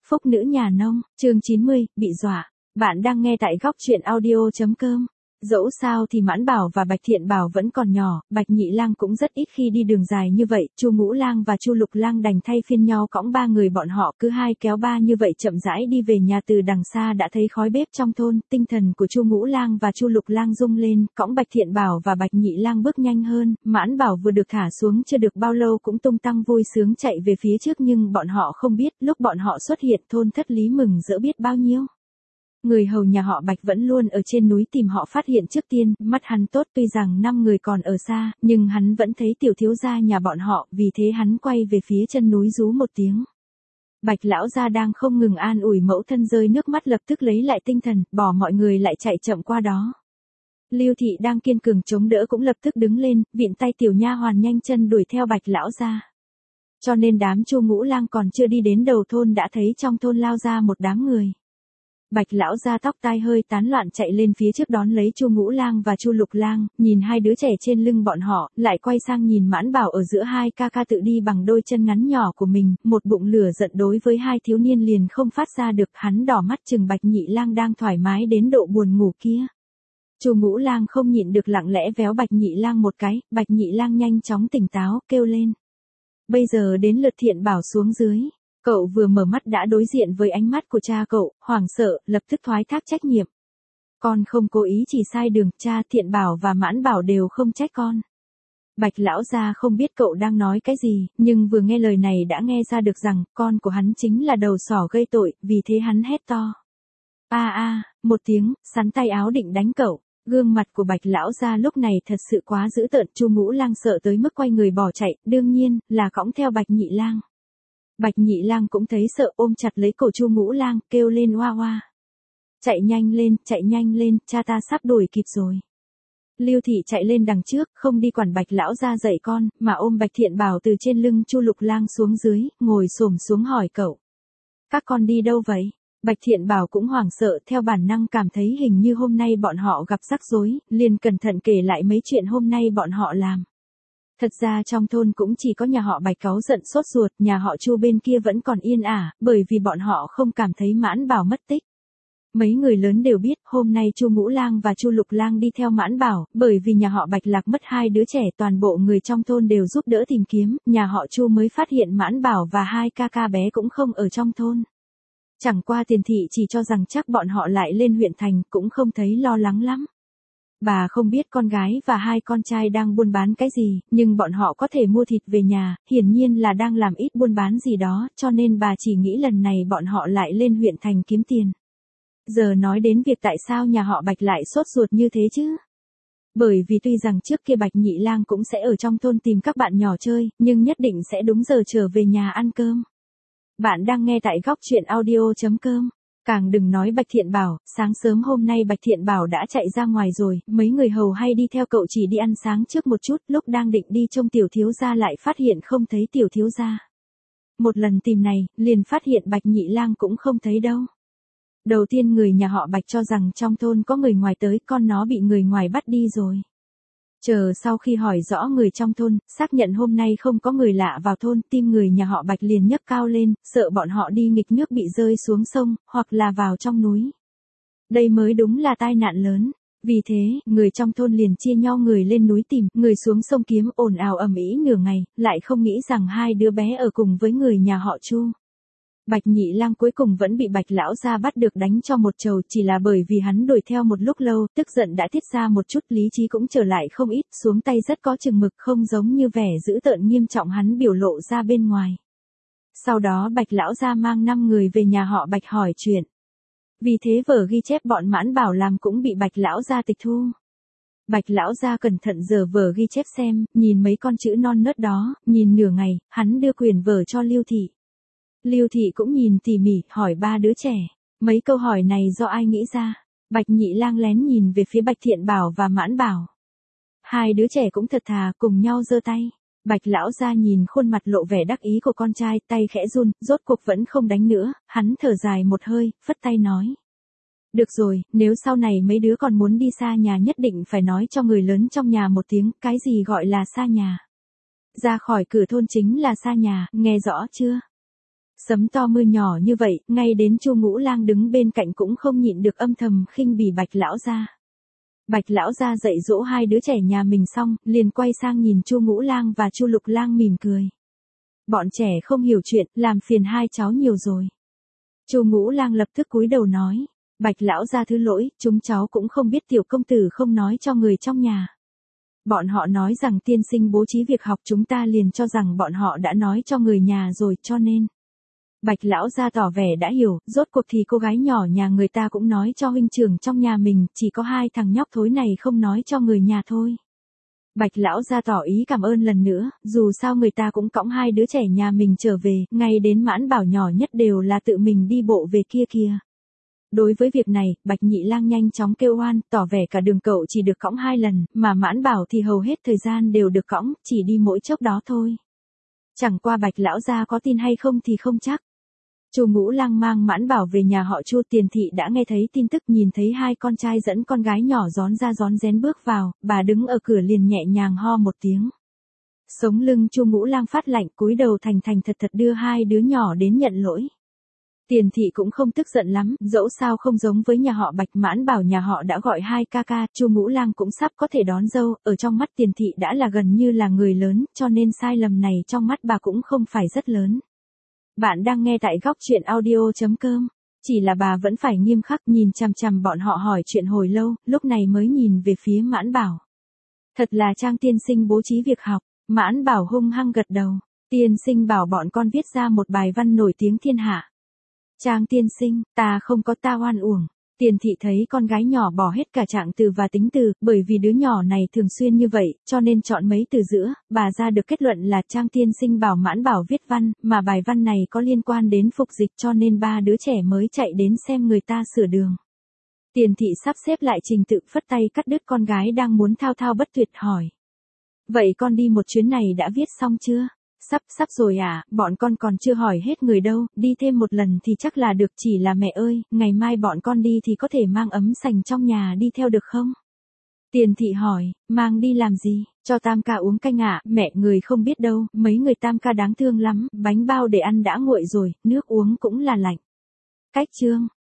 Phúc nữ nhà nông, chương 90, bị dọa. Bạn đang nghe tại góc truyện audio.com. Dẫu sao thì Mãn Bảo và Bạch Thiện Bảo vẫn còn nhỏ, Bạch Nhị Lang cũng rất ít khi đi đường dài như vậy, Chu Ngũ Lang và Chu Lục Lang đành thay phiên nhau cõng ba người bọn họ cứ hai kéo ba như vậy chậm rãi đi về nhà. Từ đằng xa đã thấy khói bếp trong thôn, tinh thần của Chu Ngũ Lang và Chu Lục Lang rung lên, cõng Bạch Thiện Bảo và Bạch Nhị Lang bước nhanh hơn. Mãn Bảo vừa được thả xuống chưa được bao lâu cũng tung tăng vui sướng chạy về phía trước, nhưng bọn họ không biết lúc bọn họ xuất hiện thôn Thất Lý mừng rỡ biết bao nhiêu. Người hầu nhà họ Bạch vẫn luôn ở trên núi tìm họ phát hiện trước tiên, mắt hắn tốt, tuy rằng 5 người còn ở xa, nhưng hắn vẫn thấy tiểu thiếu gia nhà bọn họ, vì thế hắn quay về phía chân núi rú một tiếng. Bạch lão gia đang không ngừng an ủi mẫu thân rơi nước mắt lập tức lấy lại tinh thần, bỏ mọi người lại chạy chậm qua đó. Lưu Thị đang kiên cường chống đỡ cũng lập tức đứng lên, vịn tay tiểu nha hoàn nhanh chân đuổi theo Bạch lão gia. Cho nên đám Chu Ngũ Lang còn chưa đi đến đầu thôn đã thấy trong thôn lao ra một đám người. Bạch lão gia tóc tai hơi tán loạn chạy lên phía trước đón lấy Chu Ngũ Lang và Chu Lục Lang, nhìn hai đứa trẻ trên lưng bọn họ, lại quay sang nhìn Mãn Bảo ở giữa hai ca ca tự đi bằng đôi chân ngắn nhỏ của mình, một bụng lửa giận đối với hai thiếu niên liền không phát ra được, hắn đỏ mắt chừng Bạch Nhị Lang đang thoải mái đến độ buồn ngủ kia. Chu Ngũ Lang không nhịn được lặng lẽ véo Bạch Nhị Lang một cái, Bạch Nhị Lang nhanh chóng tỉnh táo, kêu lên. Bây giờ đến lượt Thiện Bảo xuống dưới. Cậu vừa mở mắt đã đối diện với ánh mắt của cha cậu, hoảng sợ, lập tức thoái thác trách nhiệm. Con không cố ý chỉ sai đường, cha. Thiện Bảo và Mãn Bảo đều không trách con. Bạch lão gia không biết cậu đang nói cái gì, nhưng vừa nghe lời này đã nghe ra được rằng, con của hắn chính là đầu sỏ gây tội, vì thế hắn hét to. Một tiếng, sắn tay áo định đánh cậu. Gương mặt của Bạch lão gia lúc này thật sự quá dữ tợn, Chu Ngũ Lang sợ tới mức quay người bỏ chạy, đương nhiên, là cõng theo Bạch Nhị Lang. Bạch Nhị Lang cũng thấy sợ, ôm chặt lấy cổ Chu Ngũ Lang, kêu lên oa oa. Chạy nhanh lên, cha ta sắp đuổi kịp rồi. Lưu Thị chạy lên đằng trước, không đi quản Bạch lão gia dạy con, mà ôm Bạch Thiện Bảo từ trên lưng Chu Lục Lang xuống dưới, ngồi xổm xuống hỏi cậu. Các con đi đâu vậy? Bạch Thiện Bảo cũng hoảng sợ, theo bản năng cảm thấy hình như hôm nay bọn họ gặp rắc rối, liền cẩn thận kể lại mấy chuyện hôm nay bọn họ làm. Thật ra trong thôn cũng chỉ có nhà họ Bạch cáu giận sốt ruột, nhà họ Chu bên kia vẫn còn yên ả, bởi vì bọn họ không cảm thấy Mãn Bảo mất tích. Mấy người lớn đều biết, hôm nay Chu Ngũ Lang và Chu Lục Lang đi theo Mãn Bảo, bởi vì nhà họ Bạch lạc mất hai đứa trẻ, toàn bộ người trong thôn đều giúp đỡ tìm kiếm, nhà họ Chu mới phát hiện Mãn Bảo và hai ca ca bé cũng không ở trong thôn. Chẳng qua Tiền Thị chỉ cho rằng chắc bọn họ lại lên huyện thành, cũng không thấy lo lắng lắm. Bà không biết con gái và hai con trai đang buôn bán cái gì, nhưng bọn họ có thể mua thịt về nhà, hiển nhiên là đang làm ít buôn bán gì đó, cho nên bà chỉ nghĩ lần này bọn họ lại lên huyện thành kiếm tiền. Giờ nói đến việc tại sao nhà họ Bạch lại sốt ruột như thế chứ? Bởi vì tuy rằng trước kia Bạch Nhị Lang cũng sẽ ở trong thôn tìm các bạn nhỏ chơi, nhưng nhất định sẽ đúng giờ trở về nhà ăn cơm. Bạn đang nghe tại góc truyện audio.com. Càng đừng nói Bạch Thiện Bảo, sáng sớm hôm nay Bạch Thiện Bảo đã chạy ra ngoài rồi, mấy người hầu hay đi theo cậu chỉ đi ăn sáng trước một chút, lúc đang định đi trông tiểu thiếu gia lại phát hiện không thấy tiểu thiếu gia. Một lần tìm này, liền phát hiện Bạch Nhị Lang cũng không thấy đâu. Đầu tiên người nhà họ Bạch cho rằng trong thôn có người ngoài tới, con nó bị người ngoài bắt đi rồi. Chờ sau khi hỏi rõ người trong thôn, xác nhận hôm nay không có người lạ vào thôn, tim người nhà họ Bạch liền nhấc cao lên, sợ bọn họ đi nghịch nước bị rơi xuống sông, hoặc là vào trong núi. Đây mới đúng là tai nạn lớn. Vì thế, người trong thôn liền chia nhau người lên núi tìm, người xuống sông kiếm, ồn ào ầm ĩ nửa ngày, lại không nghĩ rằng hai đứa bé ở cùng với người nhà họ Chu. Bạch Nhị Lang cuối cùng vẫn bị Bạch lão gia bắt được đánh cho một trầu, chỉ là bởi vì hắn đuổi theo một lúc lâu, tức giận đã tiết ra một chút, lý trí cũng trở lại không ít, xuống tay rất có chừng mực, không giống như vẻ dữ tợn nghiêm trọng hắn biểu lộ ra bên ngoài. Sau đó Bạch lão gia mang 5 người về nhà họ Bạch hỏi chuyện. Vì thế vở ghi chép bọn Mãn Bảo làm cũng bị Bạch lão gia tịch thu. Bạch lão gia cẩn thận giở vở ghi chép xem, nhìn mấy con chữ non nớt đó, nhìn nửa ngày, hắn đưa quyển vở cho Lưu Thị. Lưu Thị cũng nhìn tỉ mỉ, hỏi ba đứa trẻ. Mấy câu hỏi này do ai nghĩ ra? Bạch Nhị Lang lén nhìn về phía Bạch Thiện Bảo và Mãn Bảo. Hai đứa trẻ cũng thật thà, cùng nhau giơ tay. Bạch lão gia nhìn khuôn mặt lộ vẻ đắc ý của con trai, tay khẽ run, rốt cuộc vẫn không đánh nữa, hắn thở dài một hơi, phất tay nói. Được rồi, nếu sau này mấy đứa còn muốn đi xa nhà nhất định phải nói cho người lớn trong nhà một tiếng, cái gì gọi là xa nhà. Ra khỏi cửa thôn chính là xa nhà, nghe rõ chưa? Sấm to mưa nhỏ như vậy, ngay đến Chu Ngũ Lang đứng bên cạnh cũng không nhịn được âm thầm khinh bỉ Bạch lão gia. Bạch lão gia dạy dỗ hai đứa trẻ nhà mình xong, liền quay sang nhìn Chu Ngũ Lang và Chu Lục Lang mỉm cười. Bọn trẻ không hiểu chuyện, làm phiền hai cháu nhiều rồi. Chu Ngũ Lang lập tức cúi đầu nói, Bạch lão gia thứ lỗi, chúng cháu cũng không biết tiểu công tử không nói cho người trong nhà. Bọn họ nói rằng tiên sinh bố trí việc học, chúng ta liền cho rằng bọn họ đã nói cho người nhà rồi, cho nên. Bạch lão gia tỏ vẻ đã hiểu, rốt cuộc thì cô gái nhỏ nhà người ta cũng nói cho huynh trưởng trong nhà mình, chỉ có hai thằng nhóc thối này không nói cho người nhà thôi. Bạch lão gia tỏ ý cảm ơn lần nữa, dù sao người ta cũng cõng hai đứa trẻ nhà mình trở về, ngay đến Mãn Bảo nhỏ nhất đều là tự mình đi bộ về kia kìa. Đối với việc này, Bạch Nhị Lang nhanh chóng kêu oan, tỏ vẻ cả đường cậu chỉ được cõng 2 lần, mà Mãn Bảo thì hầu hết thời gian đều được cõng, chỉ đi mỗi chốc đó thôi. Chẳng qua Bạch lão gia có tin hay không thì không chắc. Chu Ngũ Lang mang Mãn Bảo về nhà họ Chu, Tiền thị đã nghe thấy tin tức, nhìn thấy hai con trai dẫn con gái nhỏ rón ra rón rén bước vào, bà đứng ở cửa liền nhẹ nhàng ho một tiếng. Sống lưng Chu Ngũ Lang phát lạnh, cúi đầu thành thành thật thật đưa hai đứa nhỏ đến nhận lỗi. Tiền thị cũng không tức giận lắm, dẫu sao không giống với nhà họ Bạch, Mãn Bảo nhà họ đã gọi hai ca ca, Chu Ngũ Lang cũng sắp có thể đón dâu, ở trong mắt Tiền thị đã là gần như là người lớn, cho nên sai lầm này trong mắt bà cũng không phải rất lớn. Bạn đang nghe tại góc truyện audio.com. Chỉ là bà vẫn phải nghiêm khắc nhìn chằm chằm bọn họ hỏi chuyện hồi lâu, lúc này mới nhìn về phía Mãn Bảo. Thật là Trang tiên sinh bố trí việc học. Mãn Bảo hung hăng gật đầu. Tiên sinh bảo bọn con viết ra một bài văn nổi tiếng thiên hạ. Trang tiên sinh, ta không có, ta oan uổng. Tiền thị thấy con gái nhỏ bỏ hết cả trạng từ và tính từ, bởi vì đứa nhỏ này thường xuyên như vậy, cho nên chọn mấy từ giữa, bà ra được kết luận là Trang tiên sinh bảo Mãn Bảo viết văn, mà bài văn này có liên quan đến phục dịch, cho nên ba đứa trẻ mới chạy đến xem người ta sửa đường. Tiền thị sắp xếp lại trình tự, phất tay cắt đứt con gái đang muốn thao thao bất tuyệt, hỏi. Vậy con đi một chuyến này đã viết xong chưa? Sắp rồi à, bọn con còn chưa hỏi hết người đâu, đi thêm một lần thì chắc là được, chỉ là mẹ ơi, ngày mai bọn con đi thì có thể mang ấm sành trong nhà đi theo được không? Tiền thị hỏi, mang đi làm gì, cho tam ca uống canh ạ, mẹ người không biết đâu, mấy người tam ca đáng thương lắm, bánh bao để ăn đã nguội rồi, nước uống cũng là lạnh. Cách chương.